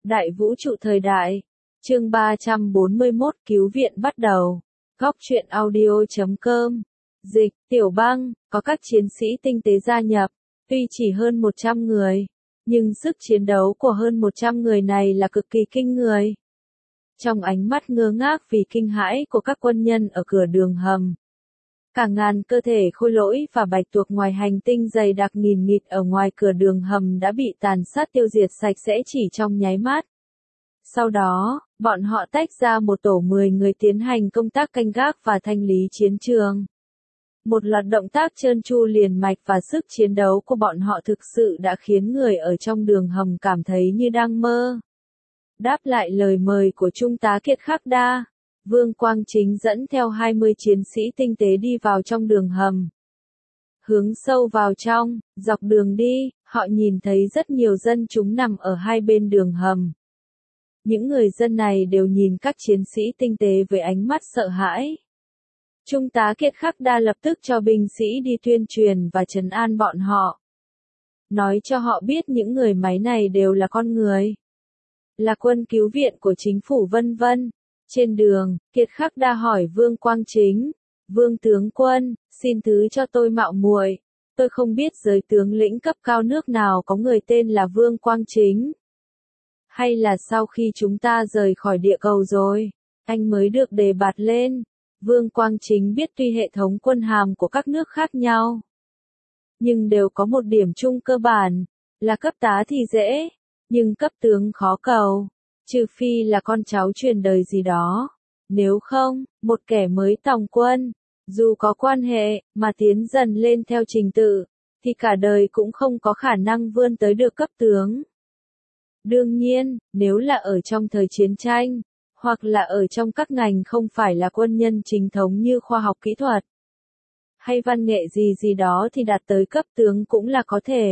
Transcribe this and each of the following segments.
Đại vũ trụ thời đại. Chương 341 cứu viện bắt đầu. Góc truyện audio.com. Dịch, Tiểu Băng, có các chiến sĩ tinh tế gia nhập. Tuy chỉ hơn 100 người, nhưng sức chiến đấu của hơn 100 người này là cực kỳ kinh người. Trong ánh mắt ngơ ngác vì kinh hãi của các quân nhân ở cửa đường hầm, cả ngàn cơ thể khôi lỗi và bạch tuộc ngoài hành tinh dày đặc nghìn nghịt ở ngoài cửa đường hầm đã bị tàn sát tiêu diệt sạch sẽ chỉ trong nháy mắt. Sau đó, bọn họ tách ra một tổ 10 người tiến hành công tác canh gác và thanh lý chiến trường. Một loạt động tác trơn tru liền mạch và sức chiến đấu của bọn họ thực sự đã khiến người ở trong đường hầm cảm thấy như đang mơ. Đáp lại lời mời của Trung tá Kiệt Khắc Đa, Vương Quang Chính dẫn theo 20 chiến sĩ tinh tế đi vào trong đường hầm. Hướng sâu vào trong, dọc đường đi, họ nhìn thấy rất nhiều dân chúng nằm ở hai bên đường hầm. Những người dân này đều nhìn các chiến sĩ tinh tế với ánh mắt sợ hãi. Trung tá Kiệt Khắc Đa lập tức cho binh sĩ đi tuyên truyền và trấn an bọn họ. Nói cho họ biết những người máy này đều là con người. Là quân cứu viện của chính phủ vân vân. Trên đường, Kiệt Khắc Đa hỏi Vương Quang Chính, Vương tướng quân, xin thứ cho tôi mạo muội, tôi không biết giới tướng lĩnh cấp cao nước nào có người tên là Vương Quang Chính. Hay là sau khi chúng ta rời khỏi địa cầu rồi, anh mới được đề bạt lên. Vương Quang Chính biết tuy hệ thống quân hàm của các nước khác nhau, nhưng đều có một điểm chung cơ bản, là cấp tá thì dễ, nhưng cấp tướng khó cầu. Trừ phi là con cháu truyền đời gì đó. Nếu không, một kẻ mới tòng quân, dù có quan hệ, mà tiến dần lên theo trình tự, thì cả đời cũng không có khả năng vươn tới được cấp tướng. Đương nhiên, nếu là ở trong thời chiến tranh, hoặc là ở trong các ngành không phải là quân nhân chính thống như khoa học kỹ thuật, hay văn nghệ gì đó thì đạt tới cấp tướng cũng là có thể.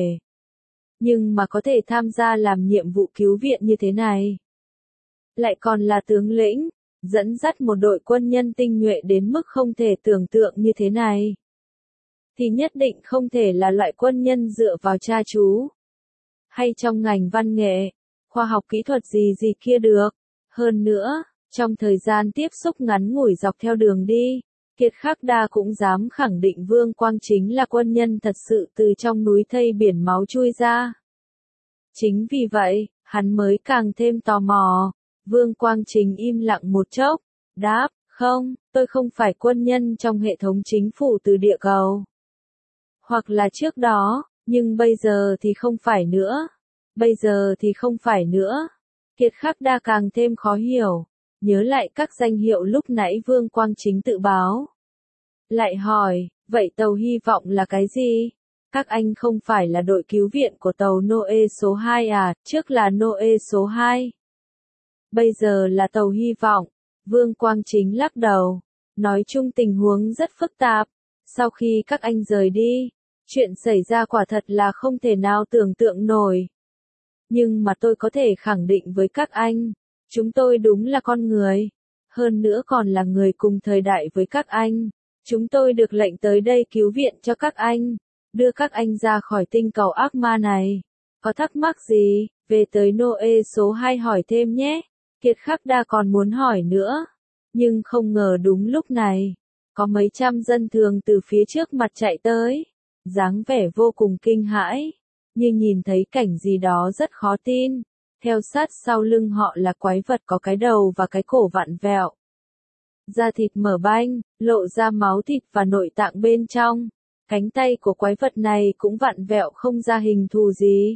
Nhưng mà có thể tham gia làm nhiệm vụ cứu viện như thế này, lại còn là tướng lĩnh, dẫn dắt một đội quân nhân tinh nhuệ đến mức không thể tưởng tượng như thế này, thì nhất định không thể là loại quân nhân dựa vào cha chú, hay trong ngành văn nghệ, khoa học kỹ thuật gì kia được. Hơn nữa, trong thời gian tiếp xúc ngắn ngủi dọc theo đường đi, Kiệt Khắc Đa cũng dám khẳng định Vương Quang Chính là quân nhân thật sự từ trong núi thây biển máu chui ra. Chính vì vậy, hắn mới càng thêm tò mò. Vương Quang Chính im lặng một chốc, đáp, không, tôi không phải quân nhân trong hệ thống chính phủ từ địa cầu. Hoặc là trước đó, nhưng bây giờ thì không phải nữa. Bây giờ thì không phải nữa. Kiệt Khắc Đa càng thêm khó hiểu, nhớ lại các danh hiệu lúc nãy Vương Quang Chính tự báo. Lại hỏi, vậy tàu hy vọng là cái gì? Các anh không phải là đội cứu viện của tàu Noe số 2 à, trước là Noe số 2. Bây giờ là tàu hy vọng. Vương Quang Chính lắc đầu, nói chung tình huống rất phức tạp. Sau khi các anh rời đi, chuyện xảy ra quả thật là không thể nào tưởng tượng nổi. Nhưng mà tôi có thể khẳng định với các anh, chúng tôi đúng là con người. Hơn nữa còn là người cùng thời đại với các anh. Chúng tôi được lệnh tới đây cứu viện cho các anh, đưa các anh ra khỏi tinh cầu ác ma này. Có thắc mắc gì, về tới Noe số 2 hỏi thêm nhé. Kiệt Khắc Đa còn muốn hỏi nữa, nhưng không ngờ đúng lúc này, có mấy trăm dân thường từ phía trước mặt chạy tới, dáng vẻ vô cùng kinh hãi, như nhìn thấy cảnh gì đó rất khó tin. Theo sát sau lưng họ là quái vật có cái đầu và cái cổ vặn vẹo. Da thịt mở banh, lộ ra máu thịt và nội tạng bên trong. Cánh tay của quái vật này cũng vặn vẹo không ra hình thù gì.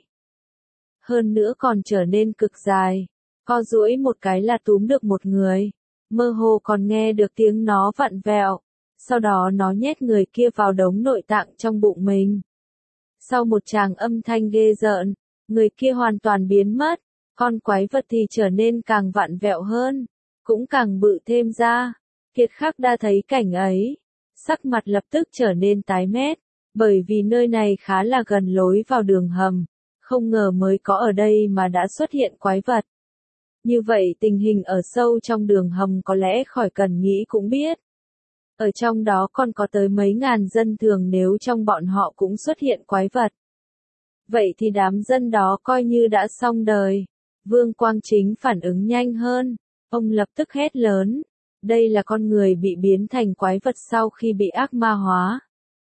Hơn nữa còn trở nên cực dài. Co duỗi một cái là túm được một người. Mơ hồ còn nghe được tiếng nó vặn vẹo. Sau đó nó nhét người kia vào đống nội tạng trong bụng mình. Sau một tràng âm thanh ghê rợn, người kia hoàn toàn biến mất. Con quái vật thì trở nên càng vặn vẹo hơn, cũng càng bự thêm ra. Kiệt Khắc Đa thấy cảnh ấy, sắc mặt lập tức trở nên tái mét, bởi vì nơi này khá là gần lối vào đường hầm. Không ngờ mới có ở đây mà đã xuất hiện quái vật. Như vậy tình hình ở sâu trong đường hầm có lẽ khỏi cần nghĩ cũng biết. Ở trong đó còn có tới mấy ngàn dân thường nếu trong bọn họ cũng xuất hiện quái vật. Vậy thì đám dân đó coi như đã xong đời. Vương Quang Chính phản ứng nhanh hơn. Ông lập tức hét lớn. Đây là con người bị biến thành quái vật sau khi bị ác ma hóa.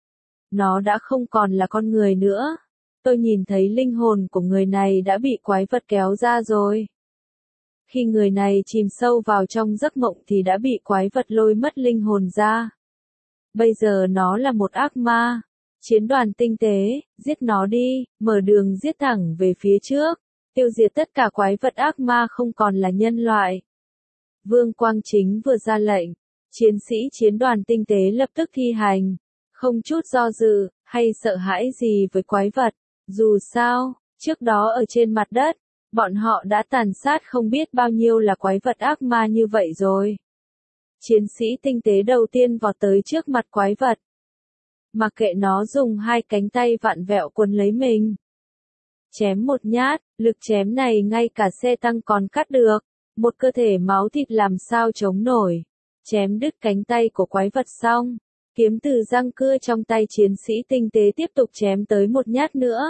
Nó đã không còn là con người nữa. Tôi nhìn thấy linh hồn của người này đã bị quái vật kéo ra rồi. Khi người này chìm sâu vào trong giấc mộng thì đã bị quái vật lôi mất linh hồn ra. Bây giờ nó là một ác ma. Chiến đoàn tinh tế, giết nó đi, mở đường giết thẳng về phía trước, tiêu diệt tất cả quái vật ác ma không còn là nhân loại. Vương Quang Chính vừa ra lệnh, chiến sĩ chiến đoàn tinh tế lập tức thi hành, không chút do dự, hay sợ hãi gì với quái vật. Dù sao, trước đó ở trên mặt đất, bọn họ đã tàn sát không biết bao nhiêu là quái vật ác ma như vậy rồi. Chiến sĩ tinh tế đầu tiên vọt tới trước mặt quái vật. Mặc kệ nó dùng hai cánh tay vặn vẹo quấn lấy mình. Chém một nhát, lực chém này ngay cả xe tăng còn cắt được. Một cơ thể máu thịt làm sao chống nổi. Chém đứt cánh tay của quái vật xong. Kiếm từ răng cưa trong tay chiến sĩ tinh tế tiếp tục chém tới một nhát nữa.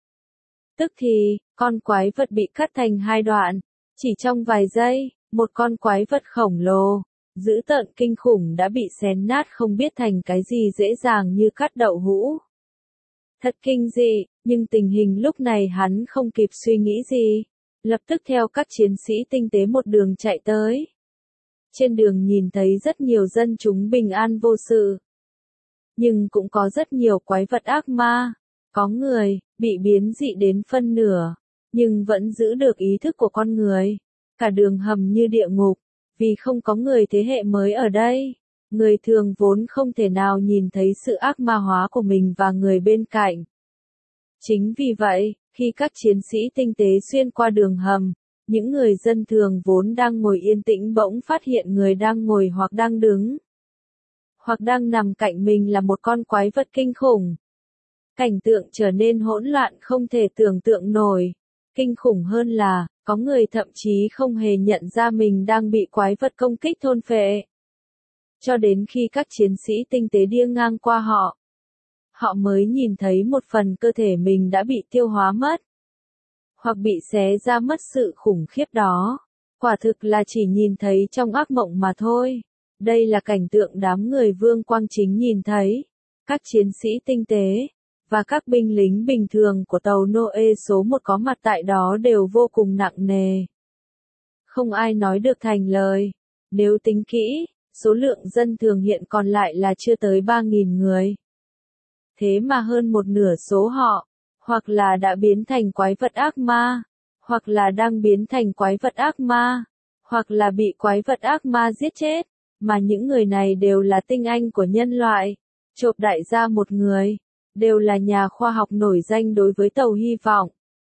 Tức thì, con quái vật bị cắt thành hai đoạn. Chỉ trong vài giây, một con quái vật khổng lồ, dữ tợn kinh khủng đã bị xén nát không biết thành cái gì dễ dàng như cắt đậu hũ. Thật kinh dị, nhưng tình hình lúc này hắn không kịp suy nghĩ gì. Lập tức theo các chiến sĩ tinh tế một đường chạy tới. Trên đường nhìn thấy rất nhiều dân chúng bình an vô sự. Nhưng cũng có rất nhiều quái vật ác ma. Có người, bị biến dị đến phân nửa, nhưng vẫn giữ được ý thức của con người. Cả đường hầm như địa ngục, vì không có người thế hệ mới ở đây. Người thường vốn không thể nào nhìn thấy sự ác ma hóa của mình và người bên cạnh. Chính vì vậy, khi các chiến sĩ tinh tế xuyên qua đường hầm, những người dân thường vốn đang ngồi yên tĩnh bỗng phát hiện người đang ngồi hoặc đang đứng, hoặc đang nằm cạnh mình là một con quái vật kinh khủng. Cảnh tượng trở nên hỗn loạn không thể tưởng tượng nổi. Kinh khủng hơn là, có người thậm chí không hề nhận ra mình đang bị quái vật công kích thôn phệ. Cho đến khi các chiến sĩ tinh tế đi ngang qua họ, họ mới nhìn thấy một phần cơ thể mình đã bị tiêu hóa mất, hoặc bị xé ra mất sự khủng khiếp đó. Quả thực là chỉ nhìn thấy trong ác mộng mà thôi. Đây là cảnh tượng đám người Vương Quang Chính nhìn thấy. Các chiến sĩ tinh tế và các binh lính bình thường của tàu Noe số 1 có mặt tại đó đều vô cùng nặng nề. Không ai nói được thành lời. Nếu tính kỹ, số lượng dân thường hiện còn lại là chưa tới 3.000 người. Thế mà hơn một nửa số họ, hoặc là đã biến thành quái vật ác ma, hoặc là đang biến thành quái vật ác ma, hoặc là bị quái vật ác ma giết chết, mà những người này đều là tinh anh của nhân loại, chộp đại gia một người, đều là nhà khoa học nổi danh đối với tàu hy vọng.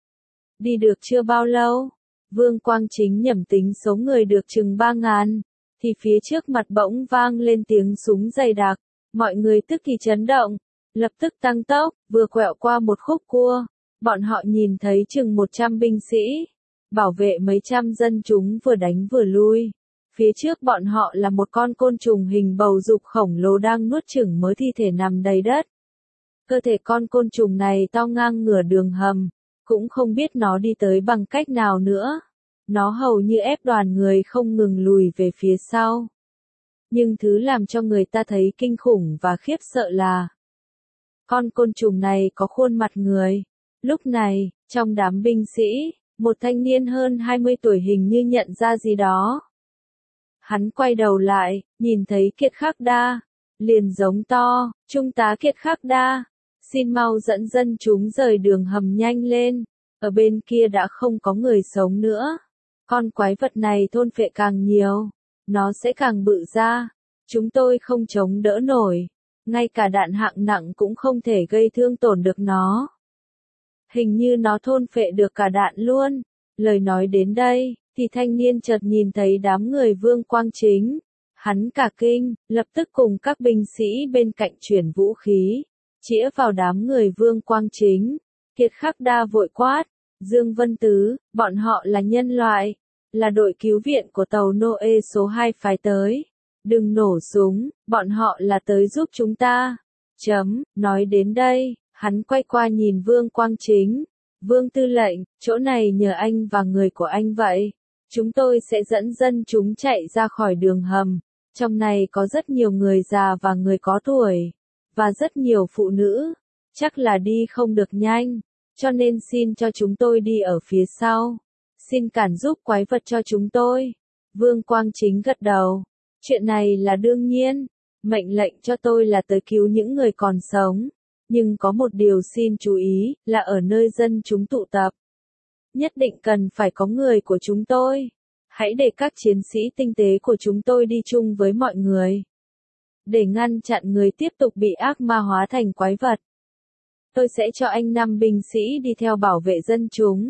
Đi được chưa bao lâu, Vương Quang Chính nhẩm tính số người được chừng 3.000, thì phía trước mặt bỗng vang lên tiếng súng dày đặc, mọi người tức thì chấn động, lập tức tăng tốc, vừa quẹo qua một khúc cua, bọn họ nhìn thấy chừng 100 binh sĩ, bảo vệ mấy trăm dân chúng vừa đánh vừa lui. Phía trước bọn họ là một con côn trùng hình bầu dục khổng lồ đang nuốt chửng mớ thi thể nằm đầy đất. Cơ thể con côn trùng này to ngang ngửa đường hầm, cũng không biết nó đi tới bằng cách nào nữa. Nó hầu như ép đoàn người không ngừng lùi về phía sau. Nhưng thứ làm cho người ta thấy kinh khủng và khiếp sợ là con côn trùng này có khuôn mặt người. Lúc này, trong đám binh sĩ, một thanh niên hơn 20 tuổi hình như nhận ra gì đó. Hắn quay đầu lại, nhìn thấy Kiệt Khắc Đa, liền giống to, Trung tá Kiệt Khắc Đa, xin mau dẫn dân chúng rời đường hầm nhanh lên, ở bên kia đã không có người sống nữa. Con quái vật này thôn phệ càng nhiều, nó sẽ càng bự ra, chúng tôi không chống đỡ nổi, ngay cả đạn hạng nặng cũng không thể gây thương tổn được nó. Hình như nó thôn phệ được cả đạn luôn. Lời nói đến đây, thì thanh niên chợt nhìn thấy đám người Vương Quang Chính. Hắn cả kinh, lập tức cùng các binh sĩ bên cạnh chuyển vũ khí, chĩa vào đám người Vương Quang Chính. Kiệt Khắc Đa vội quát, Dương Vân Tứ, bọn họ là nhân loại, là đội cứu viện của tàu Noe số 2 phái tới. Đừng nổ súng, bọn họ là tới giúp chúng ta. Nói đến đây, hắn quay qua nhìn Vương Quang Chính. Vương tư lệnh, chỗ này nhờ anh và người của anh vậy. Chúng tôi sẽ dẫn dân chúng chạy ra khỏi đường hầm. Trong này có rất nhiều người già và người có tuổi. Và rất nhiều phụ nữ. Chắc là đi không được nhanh. Cho nên xin cho chúng tôi đi ở phía sau. Xin cản giúp quái vật cho chúng tôi. Vương Quang Chính gật đầu. Chuyện này là đương nhiên. Mệnh lệnh cho tôi là tới cứu những người còn sống. Nhưng có một điều xin chú ý, là ở nơi dân chúng tụ tập. Nhất định cần phải có người của chúng tôi. Hãy để các chiến sĩ tinh tế của chúng tôi đi chung với mọi người. Để ngăn chặn người tiếp tục bị ác ma hóa thành quái vật. Tôi sẽ cho anh 5 binh sĩ đi theo bảo vệ dân chúng.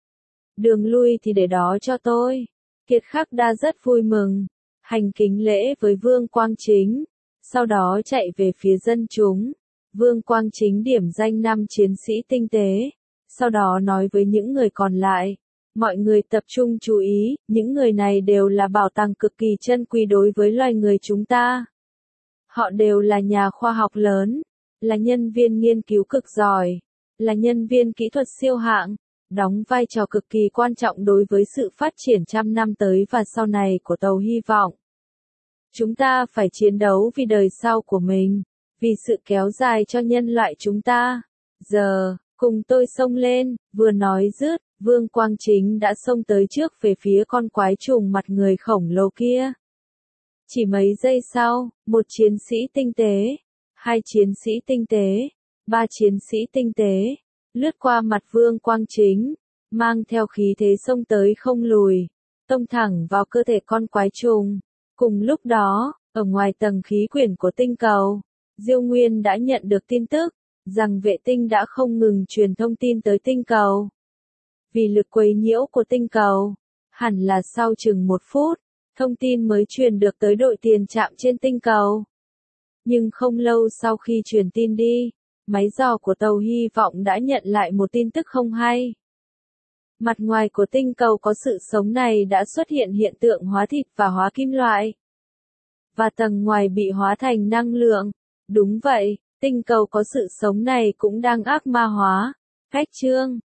Đường lui thì để đó cho tôi. Kiệt Khắc Đa rất vui mừng. Hành kính lễ với Vương Quang Chính. Sau đó chạy về phía dân chúng. Vương Quang Chính điểm danh 5 chiến sĩ tinh tế. Sau đó nói với những người còn lại. Mọi người tập trung chú ý, những người này đều là bảo tàng cực kỳ chân quý đối với loài người chúng ta. Họ đều là nhà khoa học lớn, là nhân viên nghiên cứu cực giỏi, là nhân viên kỹ thuật siêu hạng, đóng vai trò cực kỳ quan trọng đối với sự phát triển trăm năm tới và sau này của tàu hy vọng. Chúng ta phải chiến đấu vì đời sau của mình, vì sự kéo dài cho nhân loại chúng ta. Giờ, cùng tôi xông lên, vừa nói dứt, Vương Quang Chính đã xông tới trước về phía con quái trùng mặt người khổng lồ kia. Chỉ mấy giây sau, một chiến sĩ tinh tế, 2 chiến sĩ tinh tế, 3 chiến sĩ tinh tế, lướt qua mặt Vương Quang Chính, mang theo khí thế xông tới không lùi, tông thẳng vào cơ thể con quái trùng. Cùng lúc đó, ở ngoài tầng khí quyển của tinh cầu, Diêu Nguyên đã nhận được tin tức, rằng vệ tinh đã không ngừng truyền thông tin tới tinh cầu. Vì lực quấy nhiễu của tinh cầu, hẳn là sau chừng 1 phút, thông tin mới truyền được tới đội tiền trạm trên tinh cầu. Nhưng không lâu sau khi truyền tin đi, máy dò của tàu hy vọng đã nhận lại một tin tức không hay. Mặt ngoài của tinh cầu có sự sống này đã xuất hiện hiện tượng hóa thịt và hóa kim loại. Và tầng ngoài bị hóa thành năng lượng. Đúng vậy, tinh cầu có sự sống này cũng đang ác ma hóa, cách trương.